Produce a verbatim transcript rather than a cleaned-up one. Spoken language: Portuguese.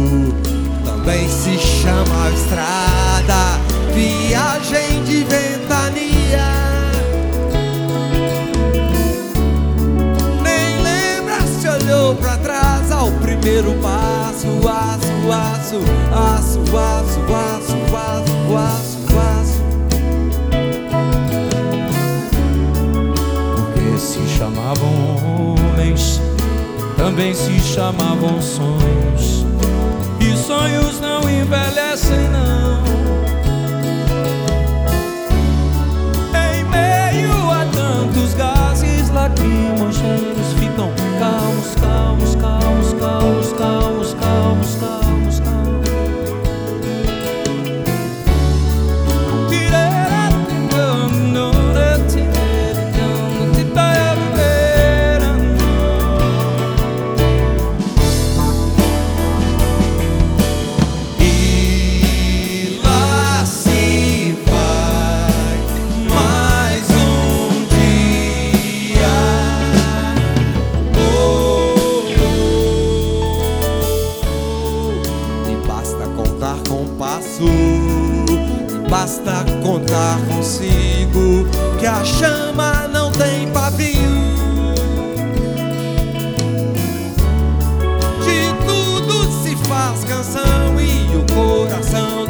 também se chama estrada, viagem de ventania. Nem lembra se olhou pra trás ao primeiro passo. Aço, aço, aço, aço, aço, aço, aço, aço. Porque se chamavam homens, também se chamavam sonhos. E sonhos não envelhecem, não. Em meio a tantos gases lacrimogêneos, ficam calmos, calmos, calmos, calmos, calmos, calmos, calmos, calmos. Basta contar consigo que a chama não tem pavio. De tudo se faz canção e o coração